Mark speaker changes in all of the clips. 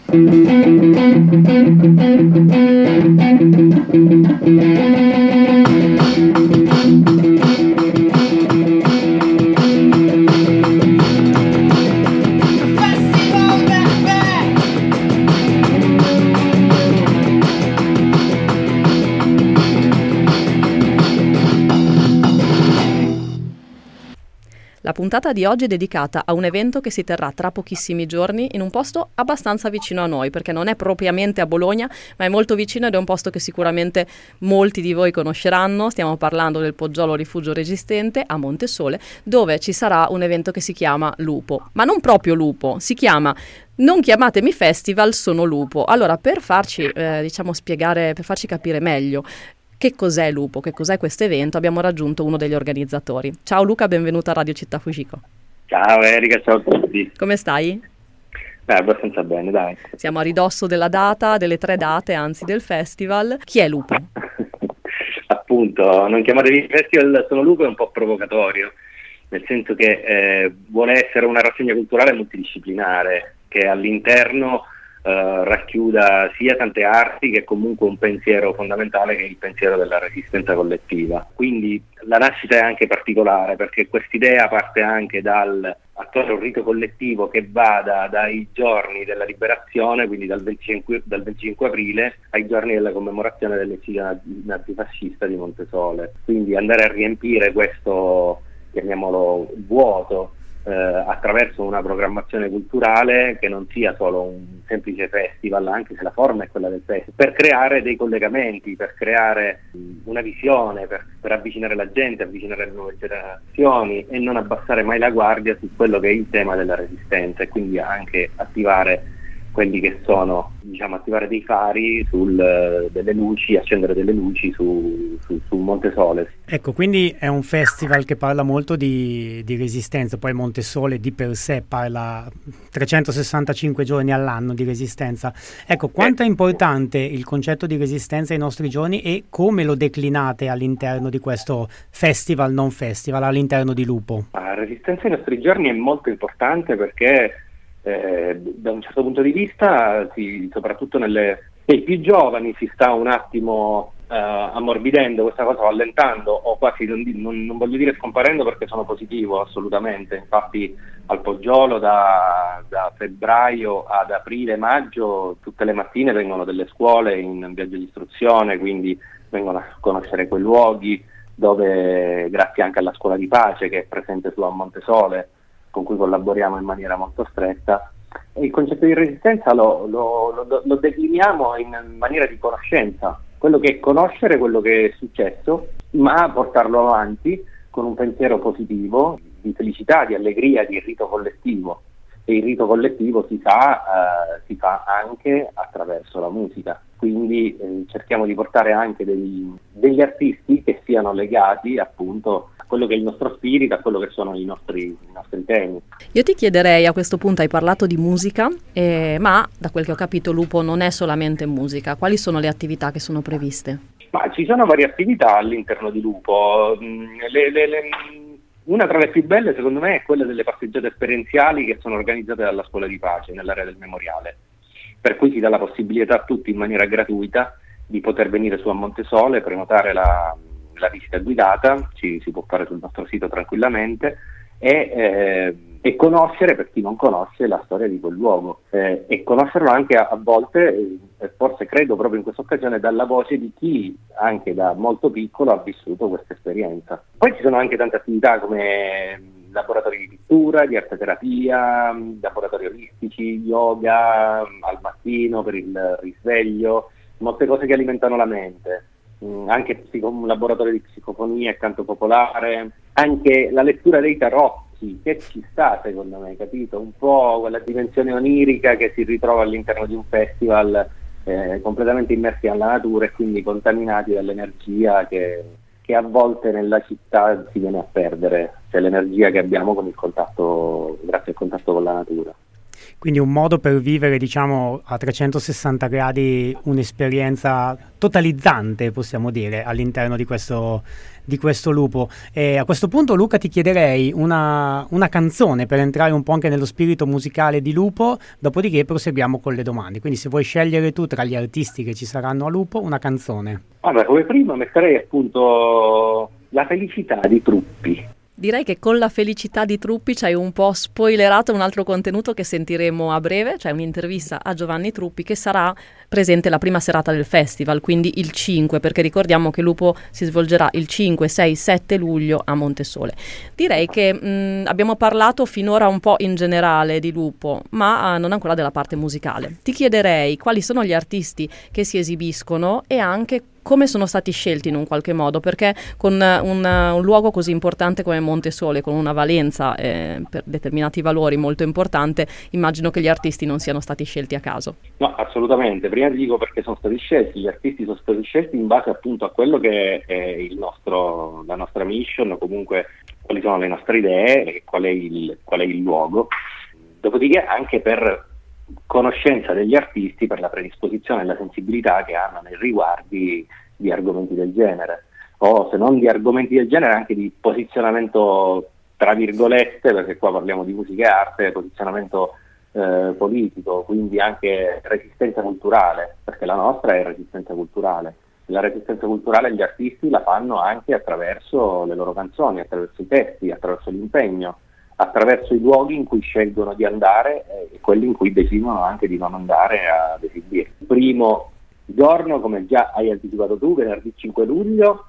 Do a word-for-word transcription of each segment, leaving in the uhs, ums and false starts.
Speaker 1: La puntata di oggi è dedicata a un evento che si terrà tra pochissimi giorni in un posto abbastanza vicino a noi, perché non è propriamente a Bologna, ma è molto vicino ed è un posto che sicuramente molti di voi conosceranno. Stiamo parlando del Poggiolo Rifugio Resistente a Montesole, dove ci sarà un evento che si chiama Lupo, ma non proprio Lupo, si chiama Non chiamatemi festival, sono Lupo. Allora, per farci eh, diciamo spiegare, per farci capire meglio che cos'è Lupo, che cos'è questo evento, abbiamo raggiunto uno degli organizzatori. Ciao Luca, benvenuto a Radio Città Fujiko.
Speaker 2: Ciao Erika, ciao a tutti.
Speaker 1: Come stai?
Speaker 2: Beh, abbastanza bene, dai.
Speaker 1: Siamo a ridosso della data, delle tre date, anzi, del festival. Chi è Lupo?
Speaker 2: Appunto, Non chiamatevi festival, sono Lupo è un po' provocatorio, nel senso che eh, vuole essere una rassegna culturale multidisciplinare, che all'interno Uh, racchiuda sia tante arti che comunque un pensiero fondamentale, che è il pensiero della resistenza collettiva. Quindi la nascita è anche particolare, perché quest'idea parte anche dal attuare un rito collettivo che vada dai giorni della liberazione, quindi dal venticinque, dal venticinque aprile ai giorni della commemorazione dell'eccidio nazifascista di Montesole. Quindi andare a riempire questo, chiamiamolo, vuoto, Eh, attraverso una programmazione culturale che non sia solo un semplice festival, anche se la forma è quella del festival, per creare dei collegamenti, per creare una visione, per, per avvicinare la gente, avvicinare le nuove generazioni e non abbassare mai la guardia su quello che è il tema della resistenza, e quindi anche attivare quelli che sono, diciamo, attivare dei fari sul, delle luci, accendere delle luci su, su, su Montesole.
Speaker 3: Ecco, quindi è un festival che parla molto di, di resistenza, poi Montesole di per sé parla trecentosessantacinque giorni all'anno di resistenza. Ecco, quanto è importante il concetto di resistenza ai nostri giorni e come lo declinate all'interno di questo festival, non festival, all'interno di Lupo?
Speaker 2: La resistenza ai nostri giorni è molto importante perché Eh, da un certo punto di vista, si, soprattutto nelle, nei più giovani, si sta un attimo eh, ammorbidendo questa cosa, o allentando, o quasi, non, non, non voglio dire scomparendo perché sono positivo assolutamente. Infatti al Poggiolo da, da febbraio ad aprile, maggio, tutte le mattine vengono delle scuole in viaggio di istruzione, quindi vengono a conoscere quei luoghi dove, grazie anche alla scuola di pace che è presente su a Montesole, con cui collaboriamo in maniera molto stretta, e il concetto di resistenza lo, lo, lo, lo decliniamo in maniera di conoscenza, quello che è conoscere quello che è successo, ma portarlo avanti con un pensiero positivo, di felicità, di allegria, di rito collettivo. E il rito collettivo si fa, eh, si fa anche attraverso la musica, quindi eh, cerchiamo di portare anche dei, degli artisti che siano legati appunto a quello che è il nostro spirito, a quello che sono i nostri, i nostri temi.
Speaker 1: Io ti chiederei, a questo punto hai parlato di musica, eh, ma da quel che ho capito Lupo non è solamente musica. Quali sono le attività che sono previste?
Speaker 2: Ma ci sono varie attività all'interno di Lupo. Le, le, le, una tra le più belle secondo me è quella delle passeggiate esperienziali che sono organizzate dalla Scuola di Pace nell'area del Memoriale, per cui si dà la possibilità a tutti in maniera gratuita di poter venire su a Montesole, prenotare la, la visita guidata, ci, si può fare sul nostro sito tranquillamente, e, eh, e conoscere, per chi non conosce, la storia di quel luogo, eh, e conoscerlo anche a, a volte, eh, forse credo proprio in questa occasione, dalla voce di chi anche da molto piccolo ha vissuto questa esperienza. Poi ci sono anche tante attività come laboratori di pittura, di arte terapia, laboratori olistici, yoga al mattino per il risveglio, molte cose che alimentano la mente, mm, anche psico- un laboratorio di psicofonia e canto popolare, anche la lettura dei tarocchi, che ci sta secondo me, capito? Un po' quella dimensione onirica che si ritrova all'interno di un festival, eh, completamente immersi nella natura e quindi contaminati dall'energia che, che a volte nella città si viene a perdere, cioè l'energia che abbiamo con il contatto, grazie al contatto con la natura.
Speaker 3: Quindi un modo per vivere, diciamo, a trecentosessanta gradi un'esperienza totalizzante, possiamo dire, all'interno di questo, di questo lupo. E a questo punto, Luca, ti chiederei una, una canzone per entrare un po' anche nello spirito musicale di Lupo, dopodiché proseguiamo con le domande. Quindi se vuoi scegliere tu tra gli artisti che ci saranno a Lupo, una canzone.
Speaker 2: Vabbè, come prima metterei appunto La felicità di Truppi.
Speaker 1: Direi che con La felicità di Truppi ci hai un po' spoilerato un altro contenuto che sentiremo a breve, cioè un'intervista a Giovanni Truppi che sarà presente la prima serata del festival, quindi il cinque, perché ricordiamo che Lupo si svolgerà il cinque, sei, sette luglio a Montesole. Direi che mh, abbiamo parlato finora un po' in generale di Lupo, ma uh, non ancora della parte musicale. Ti chiederei quali sono gli artisti che si esibiscono e anche come sono stati scelti in un qualche modo, perché con un, un luogo così importante come Montesole, con una valenza eh, per determinati valori molto importante, immagino che gli artisti non siano stati scelti a caso.
Speaker 2: No, assolutamente. Prima ti dico perché sono stati scelti. Gli artisti sono stati scelti in base appunto a quello che è il nostro, la nostra mission, o comunque quali sono le nostre idee e qual è il, qual è il luogo. Dopodiché anche per conoscenza degli artisti, per la predisposizione e la sensibilità che hanno nei riguardi di argomenti del genere, o se non di argomenti del genere anche di posizionamento tra virgolette, perché qua parliamo di musica e arte, posizionamento eh, politico, quindi anche resistenza culturale, perché la nostra è resistenza culturale. La resistenza culturale gli artisti la fanno anche attraverso le loro canzoni, attraverso i testi, attraverso l'impegno, attraverso i luoghi in cui scelgono di andare e quelli in cui decidono anche di non andare ad esibire. Il primo giorno, come già hai anticipato tu, venerdì cinque luglio,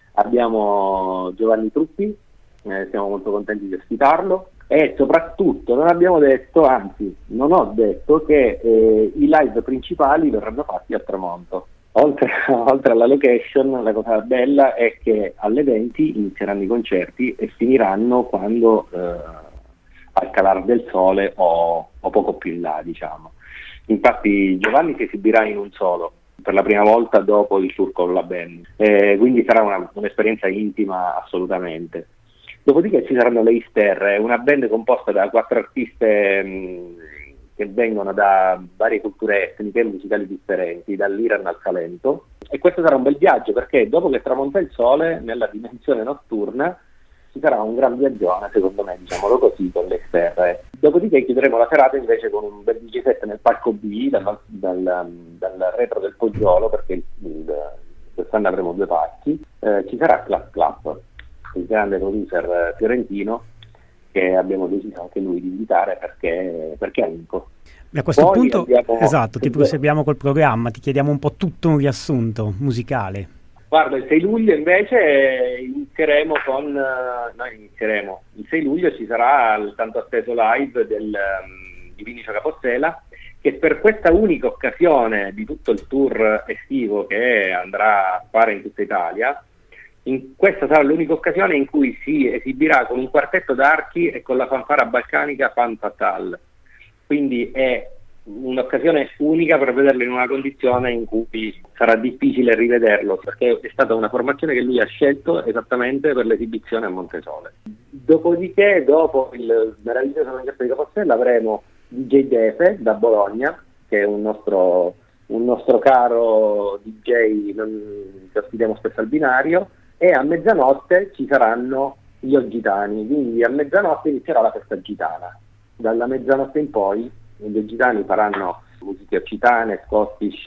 Speaker 2: abbiamo Giovanni Truppi, eh, siamo molto contenti di ospitarlo, e soprattutto non abbiamo detto, anzi non ho detto che eh, i live principali verranno fatti a Tramonto. Oltre, oltre alla location, la cosa bella è che alle venti inizieranno i concerti e finiranno quando eh, al calar del sole o, o poco più in là, diciamo. Infatti Giovanni si esibirà in un solo per la prima volta dopo il tour con la band, eh, quindi sarà una, un'esperienza intima assolutamente. Dopodiché ci saranno le Ister, una band composta da quattro artiste mh, che vengono da varie culture etniche e musicali differenti, dall'Iran al Salento, e questo sarà un bel viaggio perché dopo che tramonta il sole nella dimensione notturna ci sarà un gran viaggione, secondo me, diciamolo così, con le Ister. Dopodiché chiuderemo la serata invece con un bel D J set nel palco B dal, dal, dal retro del Poggiolo, perché il, il, quest'anno avremo due palchi. Eh, ci sarà Clap Clap, il grande producer fiorentino, che abbiamo deciso anche lui di invitare perché, perché è amico.
Speaker 3: E a questo
Speaker 2: Poi
Speaker 3: punto,
Speaker 2: abbiamo,
Speaker 3: esatto, ti proseguiamo col programma, ti chiediamo un po' tutto un riassunto musicale.
Speaker 2: Guarda, il sei luglio invece inizieremo con, noi inizieremo, il sei luglio ci sarà il tanto atteso live del, um, di Vinicio Capostela, che per questa unica occasione di tutto il tour estivo che andrà a fare in tutta Italia, in questa sarà l'unica occasione in cui si esibirà con un quartetto d'archi e con la fanfara balcanica Fan Fatal. Quindi è un'occasione unica per vederlo in una condizione in cui sarà difficile rivederlo, perché è stata una formazione che lui ha scelto esattamente per l'esibizione a Montesole. Dopodiché, dopo il meraviglioso concerto di Capostella, avremo D J Defe da Bologna, che è un nostro, un nostro caro D J non, che ospitiamo spesso al binario, e a mezzanotte ci saranno gli Oggitani, quindi a mezzanotte inizierà la festa gitana. Dalla mezzanotte in poi gli Oggitani faranno musiche occitane, scottish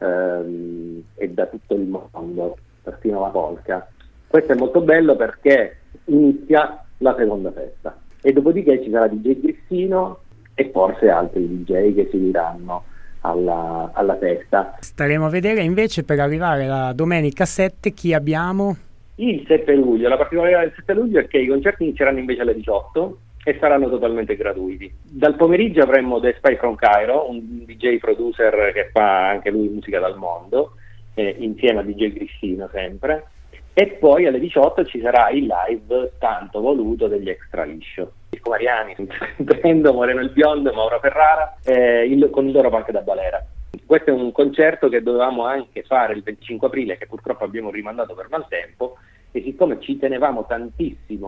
Speaker 2: ehm, e da tutto il mondo, persino la polka. Questo è molto bello perché inizia la seconda festa e dopodiché ci sarà D J Grissino e forse altri D J che seguiranno alla, alla festa.
Speaker 3: Staremo a vedere invece per arrivare alla domenica sette chi abbiamo?
Speaker 2: Il sette luglio, la particolarità del sette luglio è che i concerti inizieranno invece alle diciotto e saranno totalmente gratuiti. Dal pomeriggio avremo The Spy from Cairo, un D J producer che fa anche lui musica dal mondo, eh, insieme a D J Grissino sempre, e poi alle diciotto ci sarà il live tanto voluto degli Extra Liscio. Mirko Mariani, Brendo, Moreno il Biondo, Mauro Ferrara, eh, il, con il loro punk da balera. Questo è un concerto che dovevamo anche fare il venticinque aprile, che purtroppo abbiamo rimandato per maltempo, e siccome ci tenevamo tantissimo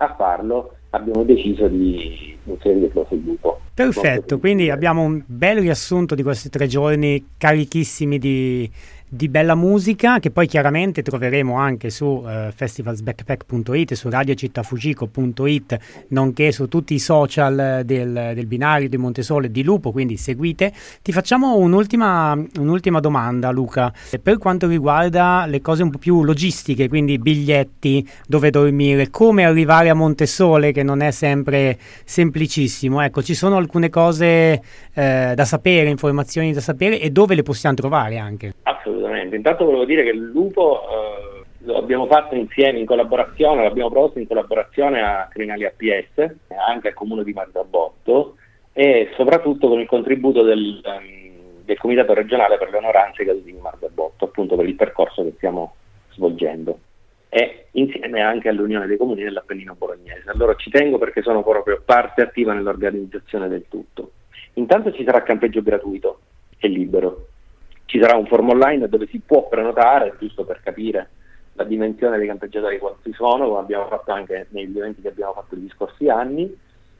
Speaker 2: a farlo abbiamo deciso di inserire proprio il lupo.
Speaker 3: Perfetto, quindi abbiamo un bel riassunto di questi tre giorni carichissimi di, di bella musica, che poi chiaramente troveremo anche su uh, festivalsbackpack punto it, su radiocittafugico punto it, nonché su tutti i social del, del binario di Montesole e di Lupo, quindi seguite. Ti facciamo un'ultima, un'ultima domanda, Luca, per quanto riguarda le cose un po' più logistiche, quindi biglietti, dove dormire, come arrivare a Montesole, che non è sempre semplicissimo. Ecco, ci sono alcune cose eh, da sapere, informazioni da sapere, e dove le possiamo trovare anche?
Speaker 2: Assolutamente. Intanto volevo dire che il Lupo eh, lo abbiamo fatto insieme, in collaborazione, l'abbiamo proposto in collaborazione a Criminali A P S, anche al Comune di Marzabotto, e soprattutto con il contributo del, um, del Comitato regionale per le onoranze caduti di Marzabotto, appunto per il percorso che stiamo svolgendo, e insieme anche all'Unione dei Comuni dell'Appennino Bolognese. Allora ci tengo perché sono proprio parte attiva nell'organizzazione del tutto. Intanto ci sarà campeggio gratuito e libero. Ci sarà un form online dove si può prenotare, giusto per capire la dimensione dei campeggiatori quanti sono, come abbiamo fatto anche negli eventi che abbiamo fatto negli scorsi anni,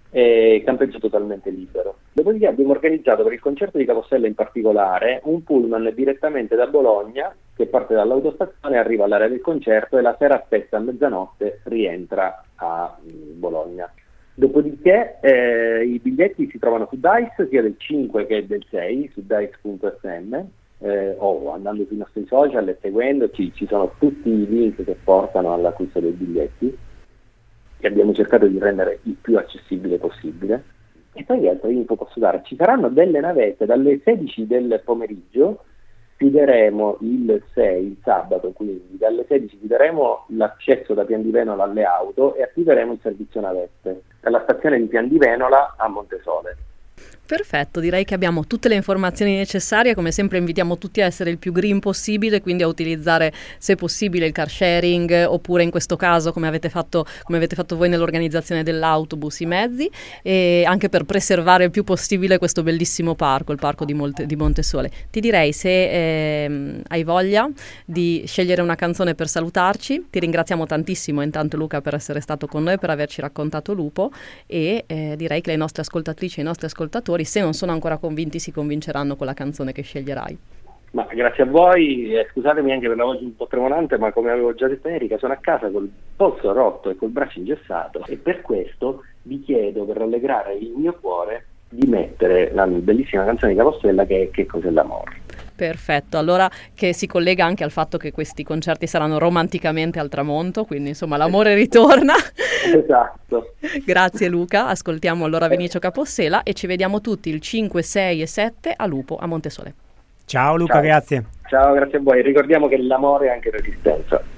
Speaker 2: e campeggio totalmente libero. Dopodiché abbiamo organizzato per il concerto di Capostella in particolare un pullman direttamente da Bologna, che parte dall'autostazione, arriva all'area del concerto e la sera stessa a mezzanotte rientra a Bologna. Dopodiché eh, i biglietti si trovano su Dice, sia del cinque che del sei, su dice punto f m, eh, o andando sui nostri social e seguendoci. Ci sono tutti i link che portano all'acquisto dei biglietti, che abbiamo cercato di rendere il più accessibile possibile. E poi altre info posso dare: ci saranno delle navette dalle sedici del pomeriggio, chiuderemo il sei, il sabato, quindi dalle sedici chiuderemo l'accesso da Pian di Venola alle auto e attiveremo il servizio navette dalla stazione di Pian di Venola a Montesole.
Speaker 1: Perfetto, direi che abbiamo tutte le informazioni necessarie. Come sempre invitiamo tutti a essere il più green possibile, quindi a utilizzare se possibile il car sharing, oppure in questo caso come avete fatto, come avete fatto voi nell'organizzazione dell'autobus, i mezzi, e anche per preservare il più possibile questo bellissimo parco, il parco di, Molte, di Montesole. Ti direi, se eh, hai voglia di scegliere una canzone per salutarci, ti ringraziamo tantissimo intanto, Luca, per essere stato con noi, per averci raccontato Lupo, e eh, direi che le nostre ascoltatrici e i nostri ascoltatori, se non sono ancora convinti, si convinceranno con la canzone che sceglierai.
Speaker 2: Ma grazie a voi, eh, scusatemi anche per la voce un po' tremolante, ma come avevo già detto a Erika, sono a casa col polso rotto e col braccio ingessato, e per questo vi chiedo, per rallegrare il mio cuore, di mettere la bellissima canzone di Capostella, che è Che cos'è l'amore.
Speaker 1: Perfetto, allora, che si collega anche al fatto che questi concerti saranno romanticamente al tramonto, quindi insomma l'amore ritorna.
Speaker 2: Esatto.
Speaker 1: Grazie Luca, ascoltiamo allora Vinicio Capostela e ci vediamo tutti il cinque, sei e sette a Lupo, a Montesole.
Speaker 3: Ciao Luca,
Speaker 2: Ciao.
Speaker 3: grazie.
Speaker 2: Ciao, grazie a voi. Ricordiamo che l'amore è anche resistenza.